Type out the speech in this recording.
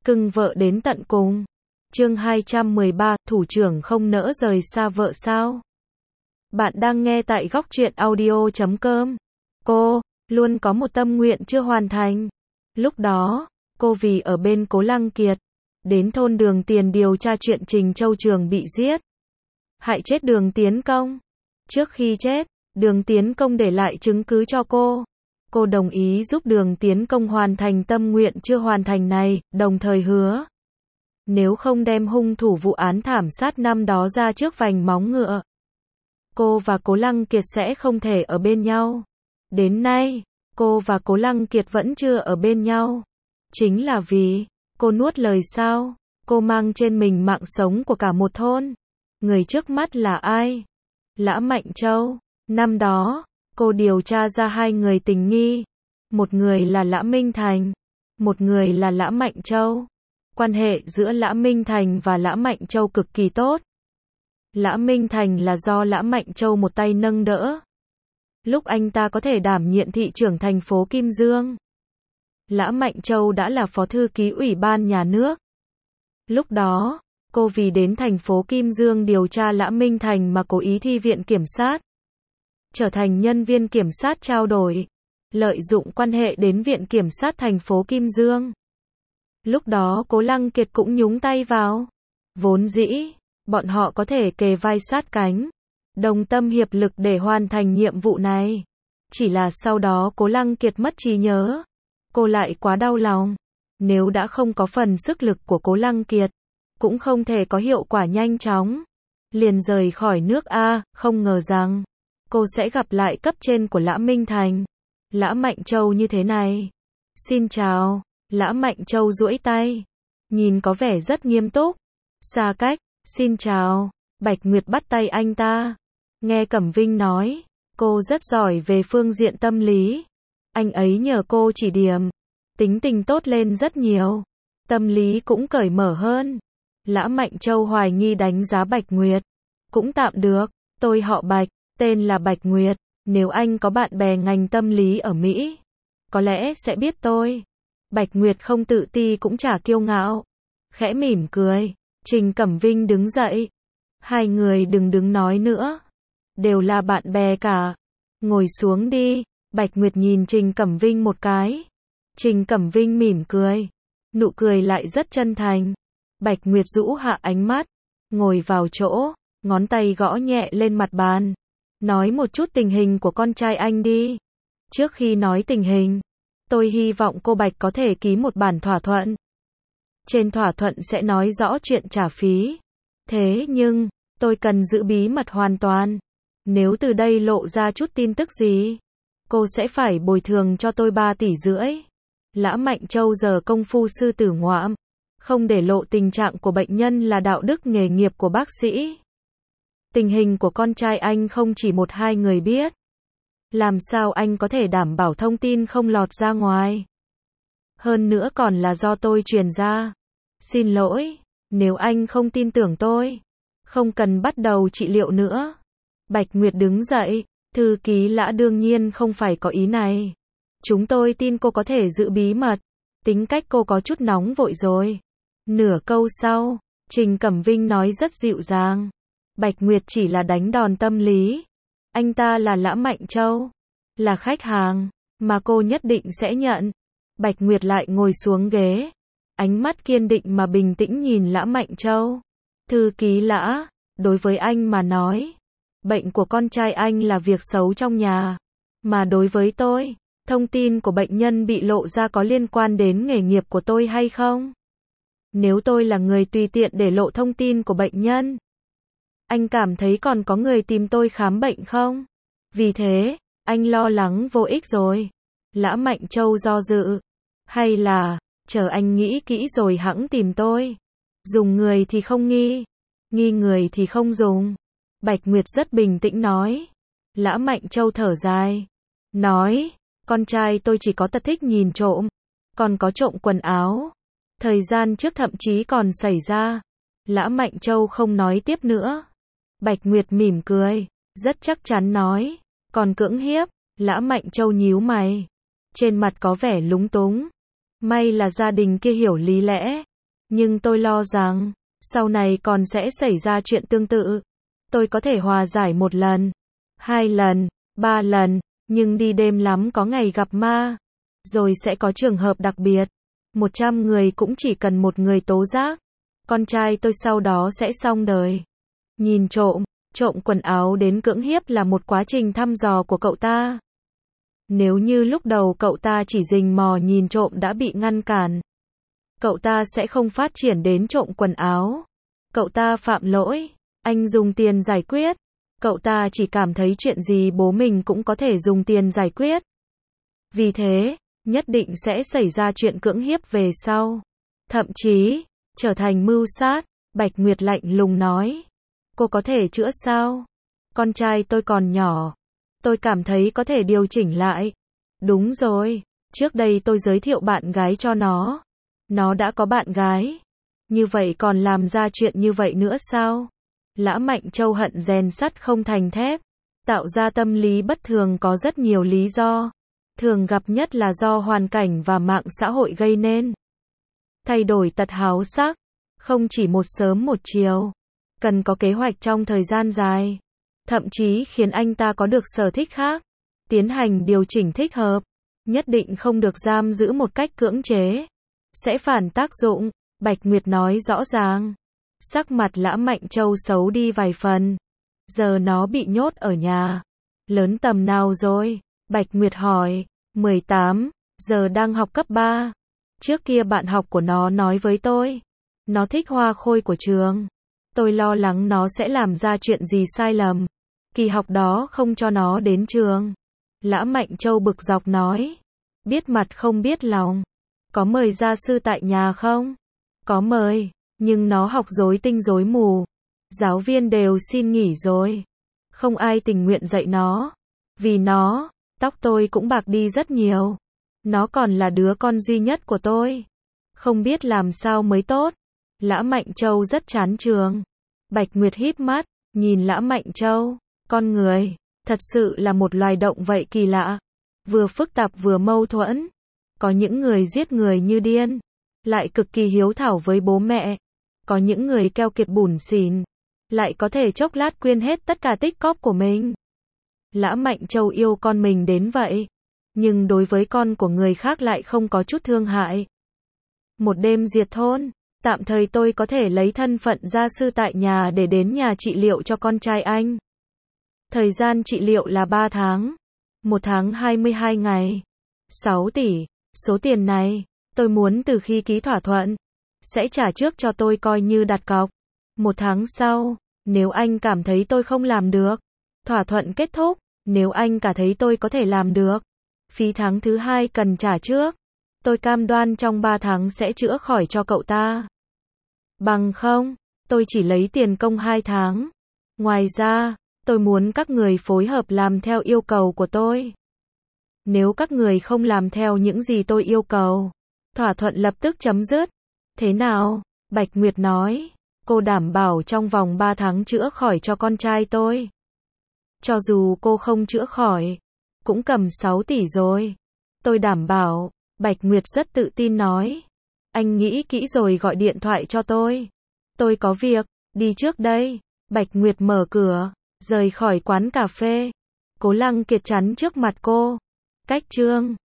cưng vợ đến tận cùng. Chương 213, thủ trưởng không nỡ rời xa vợ sao? Bạn đang nghe tại góc truyện audio.com. Cô luôn có một tâm nguyện chưa hoàn thành. Lúc đó, cô vì ở bên Cố Lăng Kiệt, đến thôn Đường Tiền điều tra chuyện Trình Châu Trường bị giết, hại chết Đường Tiến Công. Trước khi chết, Đường Tiến Công để lại chứng cứ cho cô. Cô đồng ý giúp Đường Tiến Công hoàn thành tâm nguyện chưa hoàn thành này, đồng thời hứa, nếu không đem hung thủ vụ án thảm sát năm đó ra trước vành móng ngựa, cô và Cố Lăng Kiệt sẽ không thể ở bên nhau. Đến nay, cô và Cố Lăng Kiệt vẫn chưa ở bên nhau. Chính là vì, cô nuốt lời sao? Cô mang trên mình mạng sống của cả một thôn. Người trước mắt là ai? Lã Mạnh Châu. Năm đó, cô điều tra ra hai người tình nghi. Một người là Lã Minh Thành, một người là Lã Mạnh Châu. Quan hệ giữa Lã Minh Thành và Lã Mạnh Châu cực kỳ tốt. Lã Minh Thành là do Lã Mạnh Châu một tay nâng đỡ. Lúc anh ta có thể đảm nhiệm thị trưởng thành phố Kim Dương, Lã Mạnh Châu đã là phó thư ký Ủy ban Nhà nước. Lúc đó, cô vì đến thành phố Kim Dương điều tra Lã Minh Thành mà cố ý thi viện kiểm sát, trở thành nhân viên kiểm sát trao đổi, lợi dụng quan hệ đến viện kiểm sát thành phố Kim Dương. Lúc đó Cố Lăng Kiệt cũng nhúng tay vào. Vốn dĩ, bọn họ có thể kề vai sát cánh, đồng tâm hiệp lực để hoàn thành nhiệm vụ này. Chỉ là sau đó Cố Lăng Kiệt mất trí nhớ. Cô lại quá đau lòng. Nếu đã không có phần sức lực của Cố Lăng Kiệt, cũng không thể có hiệu quả nhanh chóng. Liền rời khỏi nước A, không ngờ rằng, cô sẽ gặp lại cấp trên của Lã Minh Thành. Lã Mạnh Châu như thế này. Xin chào. Lã Mạnh Châu duỗi tay, nhìn có vẻ rất nghiêm túc. Xa cách, xin chào. Bạch Nguyệt bắt tay anh ta. Nghe Cẩm Vinh nói, cô rất giỏi về phương diện tâm lý. Anh ấy nhờ cô chỉ điểm, tính tình tốt lên rất nhiều, tâm lý cũng cởi mở hơn. Lã Mạnh Châu hoài nghi đánh giá Bạch Nguyệt. Cũng tạm được, tôi họ Bạch, tên là Bạch Nguyệt. Nếu anh có bạn bè ngành tâm lý ở Mỹ, có lẽ sẽ biết tôi. Bạch Nguyệt không tự ti cũng chả kiêu ngạo, khẽ mỉm cười. Trình Cẩm Vinh đứng dậy. Hai người đừng đứng nói nữa, đều là bạn bè cả. Ngồi xuống đi. Bạch Nguyệt nhìn Trình Cẩm Vinh một cái. Trình Cẩm Vinh mỉm cười, nụ cười lại rất chân thành. Bạch Nguyệt rũ hạ ánh mắt, ngồi vào chỗ, ngón tay gõ nhẹ lên mặt bàn. Nói một chút tình hình của con trai anh đi. Trước khi nói tình hình, tôi hy vọng cô Bạch có thể ký một bản thỏa thuận. Trên thỏa thuận sẽ nói rõ chuyện trả phí. Thế nhưng, tôi cần giữ bí mật hoàn toàn. Nếu từ đây lộ ra chút tin tức gì, cô sẽ phải bồi thường cho tôi 3,5 tỷ. Lã Mạnh Châu giờ công phu sư tử ngoạm, không để lộ tình trạng của bệnh nhân là đạo đức nghề nghiệp của bác sĩ. Tình hình của con trai anh không chỉ 1-2 người biết. Làm sao anh có thể đảm bảo thông tin không lọt ra ngoài? Hơn nữa còn là do tôi truyền ra. Xin lỗi, nếu anh không tin tưởng tôi, không cần bắt đầu trị liệu nữa. Bạch Nguyệt đứng dậy. Thư ký Lã đương nhiên không phải có ý này. Chúng tôi tin cô có thể giữ bí mật. Tính cách cô có chút nóng vội rồi. Nửa câu sau, Trình Cẩm Vinh nói rất dịu dàng. Bạch Nguyệt chỉ là đánh đòn tâm lý. Anh ta là Lã Mạnh Châu, là khách hàng, mà cô nhất định sẽ nhận. Bạch Nguyệt lại ngồi xuống ghế. Ánh mắt kiên định mà bình tĩnh nhìn Lã Mạnh Châu. Thư ký Lã, đối với anh mà nói, bệnh của con trai anh là việc xấu trong nhà. Mà đối với tôi, thông tin của bệnh nhân bị lộ ra có liên quan đến nghề nghiệp của tôi hay không? Nếu tôi là người tùy tiện để lộ thông tin của bệnh nhân, anh cảm thấy còn có người tìm tôi khám bệnh không? Vì thế, anh lo lắng vô ích rồi. Lã Mạnh Châu do dự. Hay là, chờ anh nghĩ kỹ rồi hẵng tìm tôi. Dùng người thì không nghi, nghi người thì không dùng. Bạch Nguyệt rất bình tĩnh nói. Lã Mạnh Châu thở dài, nói, con trai tôi chỉ có tật thích nhìn trộm, còn có trộm quần áo. Thời gian trước thậm chí còn xảy ra. Lã Mạnh Châu không nói tiếp nữa. Bạch Nguyệt mỉm cười, rất chắc chắn nói, còn cưỡng hiếp. Lã Mạnh Châu nhíu mày, trên mặt có vẻ lúng túng. May là gia đình kia hiểu lý lẽ, Nhưng tôi lo rằng, sau này còn sẽ xảy ra chuyện tương tự. Tôi có thể hòa giải 1 lần, 2 lần, 3 lần, nhưng đi đêm lắm có ngày gặp ma. Rồi sẽ có trường hợp đặc biệt. 100 người cũng chỉ cần 1 người tố giác. Con trai tôi sau đó sẽ xong đời. Nhìn trộm, trộm quần áo đến cưỡng hiếp là một quá trình thăm dò của cậu ta. Nếu như lúc đầu cậu ta chỉ rình mò nhìn trộm đã bị ngăn cản, cậu ta sẽ không phát triển đến trộm quần áo. Cậu ta phạm lỗi, anh dùng tiền giải quyết. Cậu ta chỉ cảm thấy chuyện gì bố mình cũng có thể dùng tiền giải quyết. Vì thế, nhất định sẽ xảy ra chuyện cưỡng hiếp về sau. Thậm chí, trở thành mưu sát. Bạch Nguyệt lạnh lùng nói. Cô có thể chữa sao? Con trai tôi còn nhỏ. Tôi cảm thấy có thể điều chỉnh lại. Đúng rồi, trước đây tôi giới thiệu bạn gái cho nó. Nó đã có bạn gái. Như vậy còn làm ra chuyện như vậy nữa sao? Lã Mạnh Châu hận rèn sắt không thành thép. Tạo ra tâm lý bất thường có rất nhiều lý do. Thường gặp nhất là do hoàn cảnh và mạng xã hội gây nên. Thay đổi tật háo sắc, không chỉ một sớm một chiều. Cần có kế hoạch trong thời gian dài. Thậm chí khiến anh ta có được sở thích khác. Tiến hành điều chỉnh thích hợp. Nhất định không được giam giữ một cách cưỡng chế. Sẽ phản tác dụng. Bạch Nguyệt nói rõ ràng. Sắc mặt Lã Mạnh Châu xấu đi vài phần. Giờ nó bị nhốt ở nhà. Lớn tầm nào rồi? Bạch Nguyệt hỏi. 18, giờ đang học cấp 3. Trước kia bạn học của nó nói với tôi. Nó thích hoa khôi của trường. Tôi lo lắng nó sẽ làm ra chuyện gì sai lầm. Kỳ học đó không cho nó đến trường. Lã Mạnh Châu bực dọc nói. Biết mặt không biết lòng. Có mời gia sư tại nhà không? Có mời, nhưng nó học rối tinh rối mù. Giáo viên đều xin nghỉ rồi. Không ai tình nguyện dạy nó. Vì nó, tóc tôi cũng bạc đi rất nhiều. Nó còn là đứa con duy nhất của tôi. Không biết làm sao mới tốt. Lã Mạnh Châu rất chán trường. Bạch Nguyệt híp mắt, nhìn Lã Mạnh Châu. Con người, thật sự là một loài động vậy kỳ lạ. Vừa phức tạp vừa mâu thuẫn. Có những người giết người như điên. Lại cực kỳ hiếu thảo với bố mẹ. Có những người keo kiệt bủn xỉn. Lại có thể chốc lát quên hết tất cả tích cóp của mình. Lã Mạnh Châu yêu con mình đến vậy. Nhưng đối với con của người khác lại không có chút thương hại. Một đêm diệt thôn. Tạm thời tôi có thể lấy thân phận gia sư tại nhà để đến nhà trị liệu cho con trai anh. Thời gian trị liệu là 3 tháng. 1 tháng 22 ngày. 6 tỷ. Số tiền này, tôi muốn từ khi ký thỏa thuận. Sẽ trả trước cho tôi coi như đặt cọc. 1 tháng sau, nếu anh cảm thấy tôi không làm được. Thỏa thuận kết thúc, nếu anh cảm thấy tôi có thể làm được. Phí tháng thứ 2 cần trả trước. Tôi cam đoan trong 3 tháng sẽ chữa khỏi cho cậu ta. Bằng không, tôi chỉ lấy tiền công 2 tháng. Ngoài ra, tôi muốn các người phối hợp làm theo yêu cầu của tôi. Nếu các người không làm theo những gì tôi yêu cầu, thỏa thuận lập tức chấm dứt. Thế nào? Bạch Nguyệt nói. Cô đảm bảo trong vòng 3 tháng chữa khỏi cho con trai tôi. Cho dù cô không chữa khỏi, cũng cầm 6 tỷ rồi. Tôi đảm bảo. Bạch Nguyệt rất tự tin nói. Anh nghĩ kỹ rồi gọi điện thoại cho tôi. Tôi có việc, đi trước đây. Bạch Nguyệt mở cửa, rời khỏi quán cà phê. Cố Lăng Kiệt chắn trước mặt cô. Cách chương